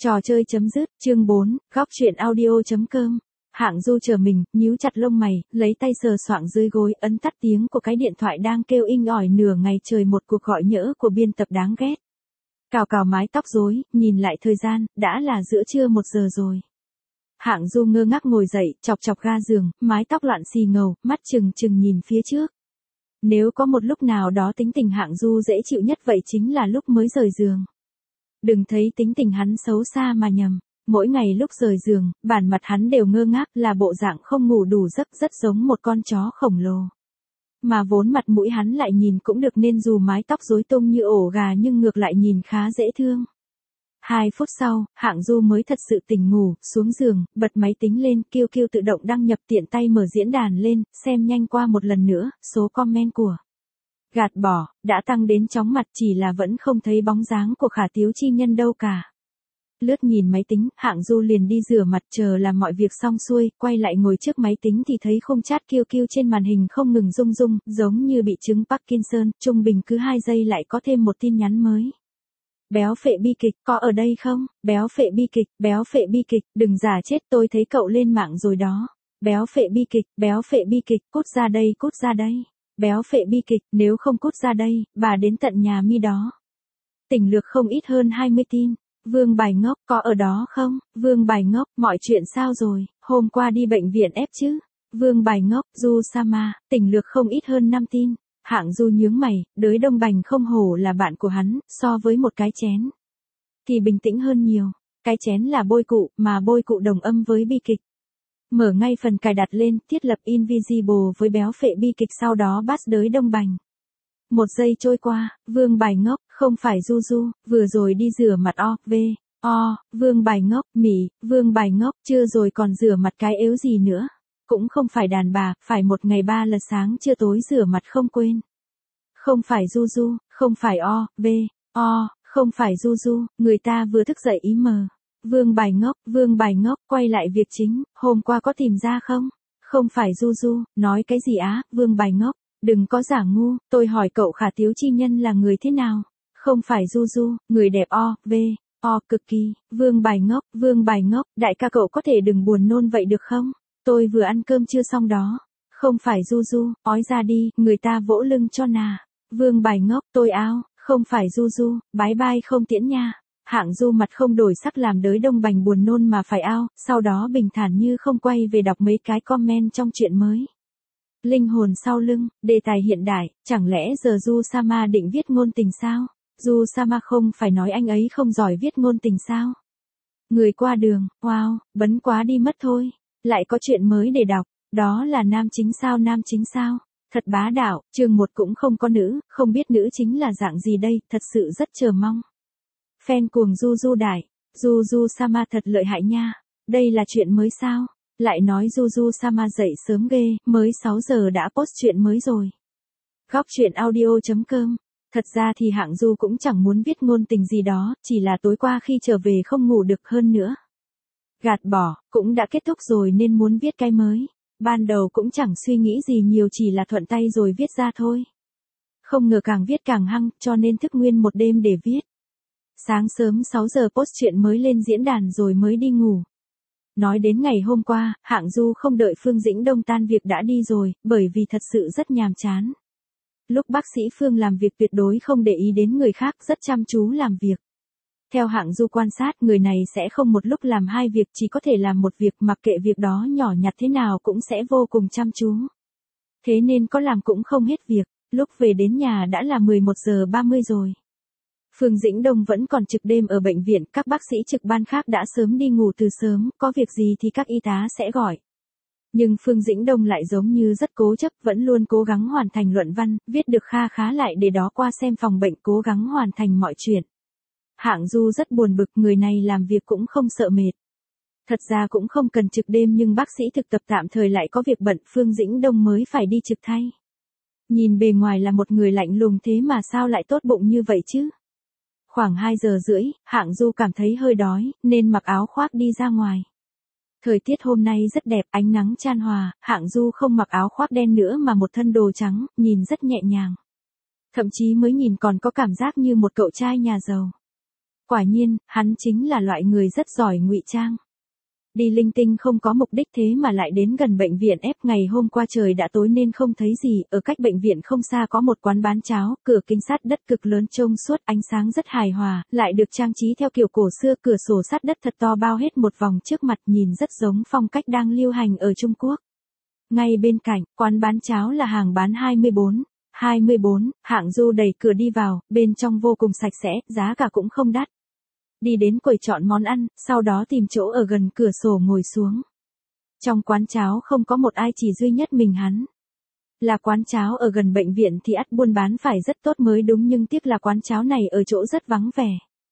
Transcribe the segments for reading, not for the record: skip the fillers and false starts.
Trò chơi chấm dứt, chương 4, góc truyện audio.com. Hạng Du chờ mình, nhíu chặt lông mày, lấy tay sờ soạng dưới gối, ấn tắt tiếng của cái điện thoại đang kêu inh ỏi nửa ngày trời, một cuộc gọi nhỡ của biên tập đáng ghét. Cào cào mái tóc rối, nhìn lại thời gian, đã là giữa trưa 1 giờ rồi. Hạng Du ngơ ngác ngồi dậy, chọc chọc ga giường, mái tóc loạn xì ngầu, mắt trừng trừng nhìn phía trước. Nếu có một lúc nào đó tính tình Hạng Du dễ chịu nhất vậy chính là lúc mới rời giường. Đừng thấy tính tình hắn xấu xa mà nhầm. Mỗi ngày lúc rời giường, bản mặt hắn đều ngơ ngác, là bộ dạng không ngủ đủ giấc, rất giống một con chó khổng lồ. Mà vốn mặt mũi hắn lại nhìn cũng được nên dù mái tóc rối tung như ổ gà nhưng ngược lại nhìn khá dễ thương. 2 phút sau, Hạng Du mới thật sự tỉnh ngủ, xuống giường, bật máy tính lên, kêu tự động đăng nhập, tiện tay mở diễn đàn lên, xem nhanh qua một lần nữa, số comment của gạt bỏ, đã tăng đến chóng mặt, chỉ là vẫn không thấy bóng dáng của Khả Tiếu Chi Nhân đâu cả. Lướt nhìn máy tính, Hạng Du liền đi rửa mặt, chờ làm mọi việc xong xuôi, quay lại ngồi trước máy tính thì thấy khung chat QQ trên màn hình không ngừng rung rung, giống như bị chứng Parkinson, trung bình cứ 2 giây lại có thêm một tin nhắn mới. Béo phệ bi kịch, có ở đây không? Béo phệ bi kịch, đừng giả chết, tôi thấy cậu lên mạng rồi đó. Béo phệ bi kịch, cút ra đây. Béo phệ bi kịch, nếu không cút ra đây, bà đến tận nhà mi đó. Tỉnh lược không ít hơn 20 tin. Vương Bài Ngốc, có ở đó không? Vương Bài Ngốc, mọi chuyện sao rồi? Hôm qua đi bệnh viện ép chứ? Vương Bài Ngốc, Du Sama, tỉnh lược không ít hơn 5 tin. Hạng Du nhướng mày, đới Đông Bành không hổ là bạn của hắn, so với một cái chén thì bình tĩnh hơn nhiều. Cái chén là bôi cụ, mà bôi cụ đồng âm với bi kịch. Mở ngay phần cài đặt lên, thiết lập Invisible với béo phệ bi kịch, sau đó bắt đới Đông Bành. 1 giây trôi qua, Vương Bài Ngốc, không phải Du, vừa rồi đi rửa mặt Vương Bài Ngốc, Vương Bài Ngốc, chưa rồi còn rửa mặt cái ếu gì nữa. Cũng không phải đàn bà, phải một ngày 3 lần sáng trưa tối rửa mặt không quên. Không phải Du, không phải không phải Du, người ta vừa thức dậy ý mờ. Vương Bài Ngốc, quay lại việc chính, hôm qua có tìm ra không? Không phải Du, nói cái gì á, Vương Bài Ngốc, đừng có giả ngu, tôi hỏi cậu Khả Tiếu Chi Nhân là người thế nào? Không phải Du, người đẹp cực kỳ, Vương Bài Ngốc, đại ca cậu có thể đừng buồn nôn vậy được không? Tôi vừa ăn cơm chưa xong đó. Không phải Du, ói ra đi, người ta vỗ lưng cho nà. Vương Bài Ngốc, tôi ao, không phải Du, bái bai không tiễn nha. Hạng Du mặt không đổi sắc làm đới Đông Bành buồn nôn mà phải ao, sau đó bình thản như không quay về đọc mấy cái comment trong chuyện mới. Linh hồn sau lưng, đề tài hiện đại, chẳng lẽ giờ Du Sama định viết ngôn tình sao? Du Sama không phải nói anh ấy không giỏi viết ngôn tình sao? Người qua đường, wow, bấn quá đi mất thôi. Lại có chuyện mới để đọc, đó là nam chính sao? Thật bá đạo, chương 1 cũng không có nữ, không biết nữ chính là dạng gì đây, thật sự rất chờ mong. Fan cuồng Du đại, Du Sama thật lợi hại nha. Đây là chuyện mới sao? Lại nói Du Sama dậy sớm ghê, mới 6 giờ đã post chuyện mới rồi. Góc truyện audio.com. Thật ra thì Hạng Du cũng chẳng muốn viết ngôn tình gì đó, chỉ là tối qua khi trở về không ngủ được hơn nữa. Gạt bỏ, cũng đã kết thúc rồi nên muốn viết cái mới. Ban đầu cũng chẳng suy nghĩ gì nhiều, chỉ là thuận tay rồi viết ra thôi. Không ngờ càng viết càng hăng, cho nên thức nguyên một đêm để viết. Sáng sớm 6 giờ post chuyện mới lên diễn đàn rồi mới đi ngủ. Nói đến ngày hôm qua, Hạng Du không đợi Phương Dĩnh Đông tan việc đã đi rồi, bởi vì thật sự rất nhàm chán. Lúc bác sĩ Phương làm việc tuyệt đối không để ý đến người khác, rất chăm chú làm việc. Theo Hạng Du quan sát, người này sẽ không một lúc làm 2 việc, chỉ có thể làm một việc, mặc kệ việc đó nhỏ nhặt thế nào cũng sẽ vô cùng chăm chú. Thế nên có làm cũng không hết việc, lúc về đến nhà đã là 11 giờ 30 rồi. Phương Dĩnh Đông vẫn còn trực đêm ở bệnh viện, các bác sĩ trực ban khác đã sớm đi ngủ từ sớm, có việc gì thì các y tá sẽ gọi. Nhưng Phương Dĩnh Đông lại giống như rất cố chấp, vẫn luôn cố gắng hoàn thành luận văn, viết được khá lại để đó qua xem phòng bệnh, cố gắng hoàn thành mọi chuyện. Hạng Du rất buồn bực, người này làm việc cũng không sợ mệt. Thật ra cũng không cần trực đêm nhưng bác sĩ thực tập tạm thời lại có việc bận, Phương Dĩnh Đông mới phải đi trực thay. Nhìn bề ngoài là một người lạnh lùng thế mà sao lại tốt bụng như vậy chứ? Khoảng 2 giờ rưỡi, Hạng Du cảm thấy hơi đói, nên mặc áo khoác đi ra ngoài. Thời tiết hôm nay rất đẹp, ánh nắng chan hòa, Hạng Du không mặc áo khoác đen nữa mà một thân đồ trắng, nhìn rất nhẹ nhàng. Thậm chí mới nhìn còn có cảm giác như một cậu trai nhà giàu. Quả nhiên, hắn chính là loại người rất giỏi ngụy trang. Đi linh tinh không có mục đích thế mà lại đến gần bệnh viện ép. Ngày hôm qua trời đã tối nên không thấy gì, ở cách bệnh viện không xa có một quán bán cháo, cửa kính sắt đất cực lớn trông suốt, ánh sáng rất hài hòa, lại được trang trí theo kiểu cổ xưa, cửa sổ sắt đất thật to bao hết một vòng trước mặt, nhìn rất giống phong cách đang lưu hành ở Trung Quốc. Ngay bên cạnh, quán bán cháo là hàng bán 24. 24, Hạng Du đẩy cửa đi vào, bên trong vô cùng sạch sẽ, giá cả cũng không đắt. Đi đến quầy chọn món ăn, sau đó tìm chỗ ở gần cửa sổ ngồi xuống. Trong quán cháo không có một ai, chỉ duy nhất mình hắn. Là quán cháo ở gần bệnh viện thì ắt buôn bán phải rất tốt mới đúng, nhưng tiếc là quán cháo này ở chỗ rất vắng vẻ.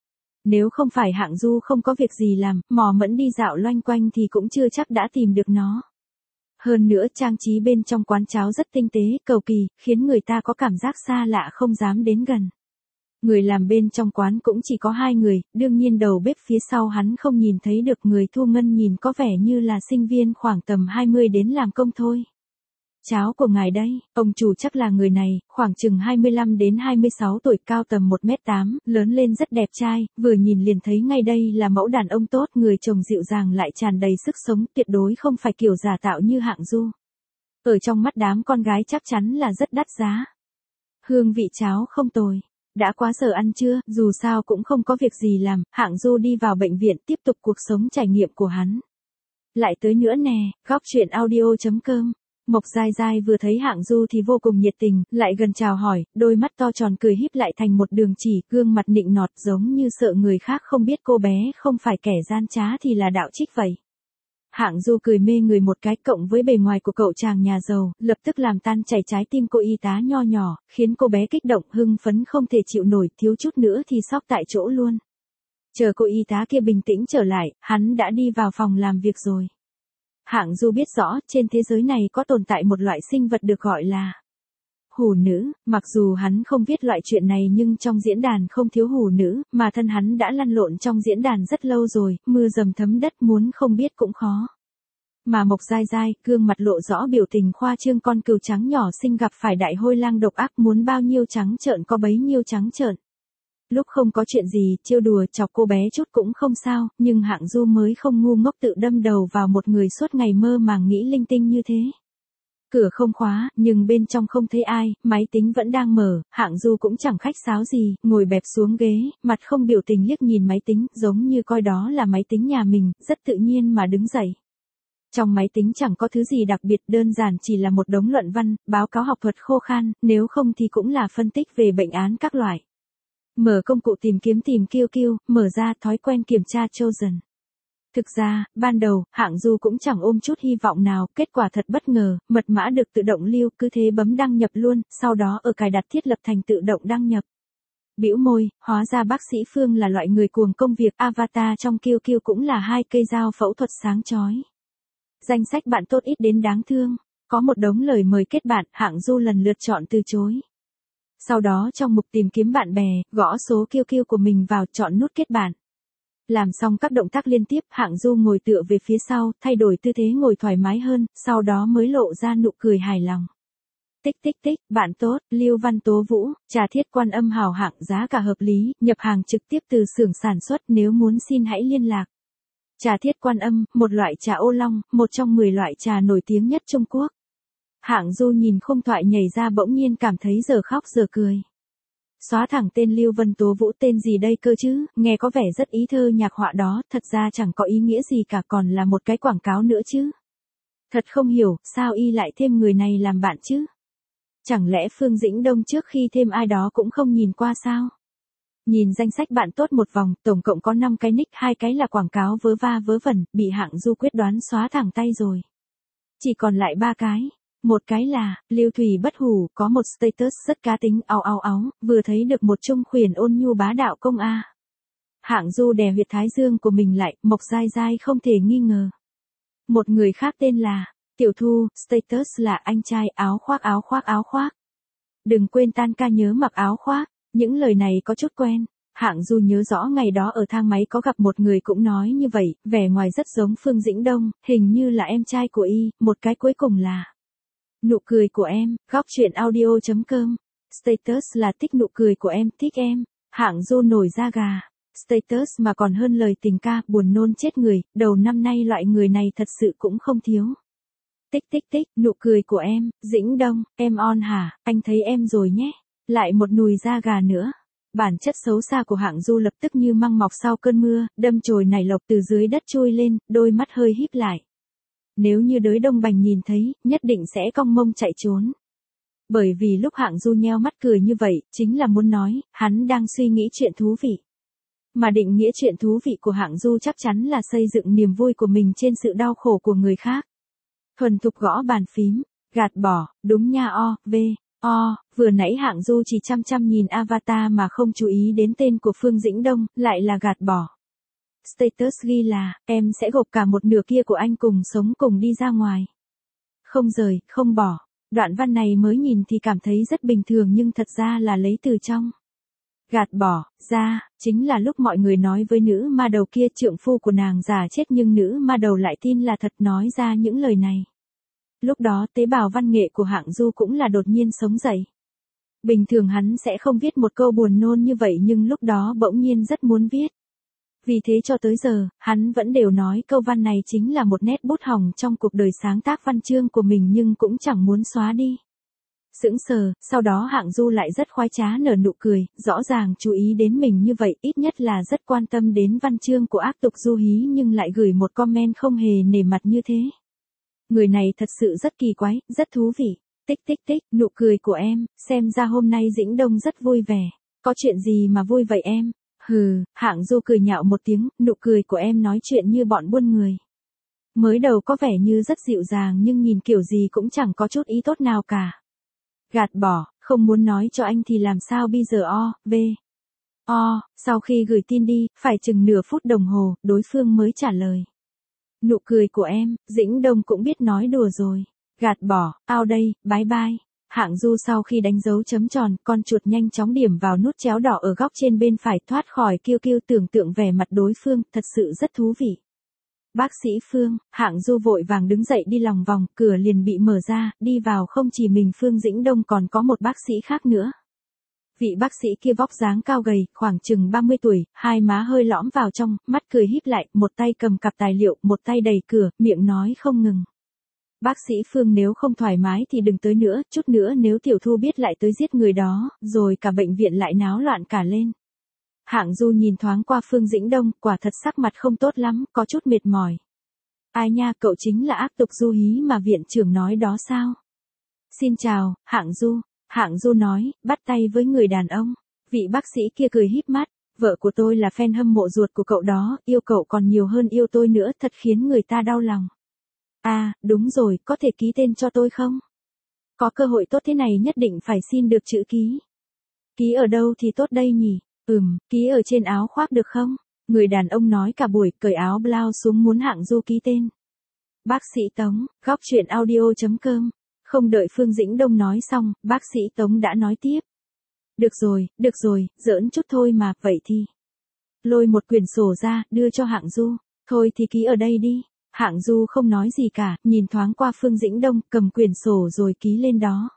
Nếu không phải Hạng Du không có việc gì làm, mò mẫm đi dạo loanh quanh thì cũng chưa chắc đã tìm được nó. Hơn nữa trang trí bên trong quán cháo rất tinh tế, cầu kỳ, khiến người ta có cảm giác xa lạ không dám đến gần. Người làm bên trong quán cũng chỉ có 2 người, đương nhiên đầu bếp phía sau hắn không nhìn thấy được, người thu ngân nhìn có vẻ như là sinh viên khoảng tầm 20 đến làm công thôi. Cháo của ngài đây, ông chủ chắc là người này, khoảng chừng 25 đến 26 tuổi, cao tầm 1m8, lớn lên rất đẹp trai, vừa nhìn liền thấy ngay đây là mẫu đàn ông tốt, người chồng dịu dàng lại tràn đầy sức sống, tuyệt đối không phải kiểu giả tạo như Hạng Du. Ở trong mắt đám con gái chắc chắn là rất đắt giá. Hương vị cháo không tồi. Đã quá giờ ăn trưa, dù sao cũng không có việc gì làm, Hạng Du đi vào bệnh viện tiếp tục cuộc sống trải nghiệm của hắn. Lại tới nữa nè, góc chuyện audio.com. Mộc Dai Dai vừa thấy Hạng Du thì vô cùng nhiệt tình, lại gần chào hỏi, đôi mắt to tròn cười híp lại thành một đường chỉ, gương mặt nịnh nọt giống như sợ người khác không biết cô bé không phải kẻ gian trá thì là đạo trích vậy. Hạng Du cười mê người một cái, cộng với bề ngoài của cậu chàng nhà giàu, lập tức làm tan chảy trái tim cô y tá nho nhỏ, khiến cô bé kích động hưng phấn không thể chịu nổi, thiếu chút nữa thì sốc tại chỗ luôn. Chờ cô y tá kia bình tĩnh trở lại, hắn đã đi vào phòng làm việc rồi. Hạng Du biết rõ, trên thế giới này có tồn tại một loại sinh vật được gọi là hủ nữ, mặc dù hắn không biết loại chuyện này nhưng trong diễn đàn không thiếu hủ nữ, mà thân hắn đã lăn lộn trong diễn đàn rất lâu rồi, mưa dầm thấm đất muốn không biết cũng khó. Mà Mộc Dai Dai, gương mặt lộ rõ biểu tình khoa trương, con cừu trắng nhỏ xinh gặp phải đại hôi lang độc ác, muốn bao nhiêu trắng trợn có bấy nhiêu trắng trợn. Lúc không có chuyện gì, trêu đùa chọc cô bé chút cũng không sao, nhưng Hạng Du mới không ngu ngốc tự đâm đầu vào một người suốt ngày mơ màng nghĩ linh tinh như thế. Cửa không khóa, nhưng bên trong không thấy ai, máy tính vẫn đang mở, Hạng Du cũng chẳng khách sáo gì, ngồi bẹp xuống ghế, mặt không biểu tình liếc nhìn máy tính, giống như coi đó là máy tính nhà mình, rất tự nhiên mà đứng dậy. Trong máy tính chẳng có thứ gì đặc biệt, đơn giản chỉ là một đống luận văn, báo cáo học thuật khô khan, nếu không thì cũng là phân tích về bệnh án các loại. Mở công cụ tìm kiếm QQ, mở ra thói quen kiểm tra Chosen. Thực ra, ban đầu, Hạng Du cũng chẳng ôm chút hy vọng nào, kết quả thật bất ngờ, mật mã được tự động lưu, cứ thế bấm đăng nhập luôn, sau đó ở cài đặt thiết lập thành tự động đăng nhập. Bĩu môi, hóa ra bác sĩ Phương là loại người cuồng công việc, avatar trong QQ cũng là 2 cây dao phẫu thuật sáng chói. Danh sách bạn tốt ít đến đáng thương, có một đống lời mời kết bạn, Hạng Du lần lượt chọn từ chối. Sau đó trong mục tìm kiếm bạn bè, gõ số QQ của mình vào, chọn nút kết bạn. Làm xong các động tác liên tiếp, Hạng Du ngồi tựa về phía sau, thay đổi tư thế ngồi thoải mái hơn, sau đó mới lộ ra nụ cười hài lòng. Tích tích tích, bạn tốt, Lưu Văn Tố Vũ, trà Thiết Quan Âm hào hạng, giá cả hợp lý, nhập hàng trực tiếp từ xưởng sản xuất, nếu muốn xin hãy liên lạc. Trà Thiết Quan Âm, một loại trà ô long, một trong 10 loại trà nổi tiếng nhất Trung Quốc. Hạng Du nhìn khung thoại nhảy ra bỗng nhiên cảm thấy giờ khóc giờ cười. Xóa thẳng tên Lưu Vân Tố Vũ, tên gì đây cơ chứ, nghe có vẻ rất ý thơ nhạc họa đó, thật ra chẳng có ý nghĩa gì cả, còn là một cái quảng cáo nữa chứ. Thật không hiểu, sao y lại thêm người này làm bạn chứ? Chẳng lẽ Phương Dĩnh Đông trước khi thêm ai đó cũng không nhìn qua sao? Nhìn danh sách bạn tốt một vòng, tổng cộng có 5 cái nick, 2 cái là quảng cáo vớ va vớ vẩn, bị Hạng Du quyết đoán xóa thẳng tay rồi. Chỉ còn lại 3 cái. Một cái là, Lưu Thủy Bất Hủ, có một status rất cá tính, áo áo áo, vừa thấy được một trung khuyển ôn nhu bá đạo công a. Hạng Du đè huyệt thái dương của mình lại, Mộc Dai Dai không thể nghi ngờ. Một người khác tên là, Tiểu Thu, status là anh trai, áo khoác áo khoác áo khoác. Đừng quên tan ca nhớ mặc áo khoác, những lời này có chút quen. Hạng Du nhớ rõ ngày đó ở thang máy có gặp một người cũng nói như vậy, vẻ ngoài rất giống Phương Dĩnh Đông, hình như là em trai của y, một cái cuối cùng là nụ cười của em, góc chuyện audio.com. Status là thích nụ cười của em, thích em. Hạng Du nổi da gà. Status mà còn hơn lời tình ca, buồn nôn chết người, đầu năm nay loại người này thật sự cũng không thiếu. Tích tích tích, nụ cười của em, Dĩnh Đông, em on hả, anh thấy em rồi nhé. Lại một nùi da gà nữa. Bản chất xấu xa của Hạng Du lập tức như măng mọc sau cơn mưa, đâm chồi nảy lộc từ dưới đất trôi lên, đôi mắt hơi híp lại. Nếu như đới Đông Bành nhìn thấy, nhất định sẽ cong mông chạy trốn. Bởi vì lúc Hạng Du nheo mắt cười như vậy, chính là muốn nói, hắn đang suy nghĩ chuyện thú vị. Mà định nghĩa chuyện thú vị của Hạng Du chắc chắn là xây dựng niềm vui của mình trên sự đau khổ của người khác. Thuần thục gõ bàn phím, gạt bỏ, đúng nha vừa nãy Hạng Du chỉ chăm chăm nhìn avatar mà không chú ý đến tên của Phương Dĩnh Đông, lại là gạt bỏ. Status ghi là, em sẽ gộp cả một nửa kia của anh cùng sống cùng đi ra ngoài. Không rời, không bỏ. Đoạn văn này mới nhìn thì cảm thấy rất bình thường nhưng thật ra là lấy từ trong. Gạt bỏ, ra, chính là lúc mọi người nói với nữ ma đầu kia trượng phu của nàng già chết nhưng nữ ma đầu lại tin là thật nói ra những lời này. Lúc đó tế bào văn nghệ của Hạng Du cũng là đột nhiên sống dậy. Bình thường hắn sẽ không viết một câu buồn nôn như vậy nhưng lúc đó bỗng nhiên rất muốn viết. Vì thế cho tới giờ, hắn vẫn đều nói câu văn này chính là một nét bút hỏng trong cuộc đời sáng tác văn chương của mình nhưng cũng chẳng muốn xóa đi. Sững sờ, sau đó Hạng Du lại rất khoái trá nở nụ cười, rõ ràng chú ý đến mình như vậy, ít nhất là rất quan tâm đến văn chương của ác tục Du Hí nhưng lại gửi một comment không hề nể mặt như thế. Người này thật sự rất kỳ quái, rất thú vị. Tích tích tích, nụ cười của em, xem ra hôm nay Dĩnh Đông rất vui vẻ. Có chuyện gì mà vui vậy em? Hừ, Hạng Du cười nhạo một tiếng, nụ cười của em nói chuyện như bọn buôn người. Mới đầu có vẻ như rất dịu dàng nhưng nhìn kiểu gì cũng chẳng có chút ý tốt nào cả. Gạt bỏ, không muốn nói cho anh thì làm sao bây giờ sau khi gửi tin đi, phải chừng nửa phút đồng hồ, đối phương mới trả lời. Nụ cười của em, Dĩnh Đông cũng biết nói đùa rồi. Gạt bỏ, ao đây, bye bye. Hạng Du sau khi đánh dấu chấm tròn, con chuột nhanh chóng điểm vào nút chéo đỏ ở góc trên bên phải thoát khỏi kiêu kiêu tưởng tượng vẻ mặt đối phương, thật sự rất thú vị. Bác sĩ Phương, Hạng Du vội vàng đứng dậy đi lòng vòng, cửa liền bị mở ra, đi vào không chỉ mình Phương Dĩnh Đông còn có một bác sĩ khác nữa. Vị bác sĩ kia vóc dáng cao gầy, khoảng chừng 30 tuổi, hai má hơi lõm vào trong, mắt cười híp lại, một tay cầm cặp tài liệu, một tay đẩy cửa, miệng nói không ngừng. Bác sĩ Phương nếu không thoải mái thì đừng tới nữa, chút nữa nếu Tiểu Thu biết lại tới giết người đó, rồi cả bệnh viện lại náo loạn cả lên. Hạng Du nhìn thoáng qua Phương Dĩnh Đông, quả thật sắc mặt không tốt lắm, có chút mệt mỏi. Ai nha, cậu chính là ác tục Du Hí mà viện trưởng nói đó sao? Xin chào, Hạng Du. Hạng Du nói, bắt tay với người đàn ông. Vị bác sĩ kia cười híp mắt, vợ của tôi là fan hâm mộ ruột của cậu đó, yêu cậu còn nhiều hơn yêu tôi nữa, thật khiến người ta đau lòng. À, đúng rồi, có thể ký tên cho tôi không? Có cơ hội tốt thế này nhất định phải xin được chữ ký. Ký ở đâu thì tốt đây nhỉ? Ký ở trên áo khoác được không? Người đàn ông nói cả buổi, cởi áo blouse xuống muốn Hạng Du ký tên. Bác sĩ Tống, góc truyện audio.com. Không đợi Phương Dĩnh Đông nói xong, bác sĩ Tống đã nói tiếp. Được rồi, giỡn chút thôi mà, vậy thì. Lôi một quyển sổ ra, đưa cho Hạng Du. Thôi thì ký ở đây đi. Hạng Du không nói gì cả, nhìn thoáng qua Phương Dĩnh Đông, cầm quyển sổ rồi ký lên đó.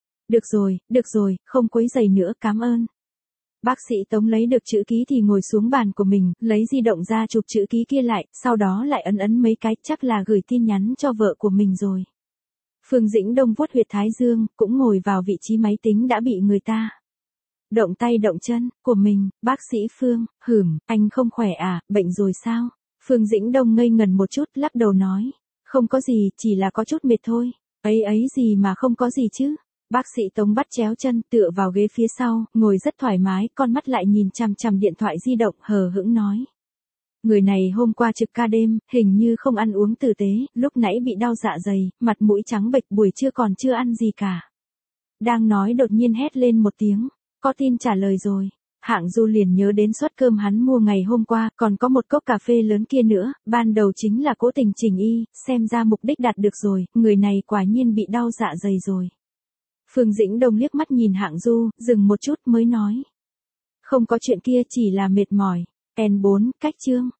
Được rồi, không quấy rầy nữa, cảm ơn. Bác sĩ Tống lấy được chữ ký thì ngồi xuống bàn của mình, lấy di động ra chụp chữ ký kia lại, sau đó lại ấn mấy cái, chắc là gửi tin nhắn cho vợ của mình rồi. Phương Dĩnh Đông vuốt huyệt thái dương, cũng ngồi vào vị trí máy tính đã bị người ta động tay động chân của mình. Bác sĩ Phương, anh không khỏe à, bệnh rồi sao? Phương Dĩnh Đông ngây ngần một chút, lắc đầu nói, không có gì, chỉ là có chút mệt thôi. Ấy gì mà không có gì chứ? Bác sĩ Tống bắt chéo chân, tựa vào ghế phía sau, ngồi rất thoải mái, con mắt lại nhìn chằm chằm điện thoại di động, hờ hững nói. Người này hôm qua trực ca đêm, hình như không ăn uống tử tế, lúc nãy bị đau dạ dày, mặt mũi trắng bệch, buổi trưa còn chưa ăn gì cả. Đang nói đột nhiên hét lên một tiếng, có tin trả lời rồi. Hạng Du liền nhớ đến suất cơm hắn mua ngày hôm qua, còn có một cốc cà phê lớn kia nữa, ban đầu chính là cố tình chỉnh y, xem ra mục đích đạt được rồi, người này quả nhiên bị đau dạ dày rồi. Phương Dĩnh Đông liếc mắt nhìn Hạng Du, dừng một chút mới nói. Không có chuyện kia, chỉ là mệt mỏi. N4, cách chương.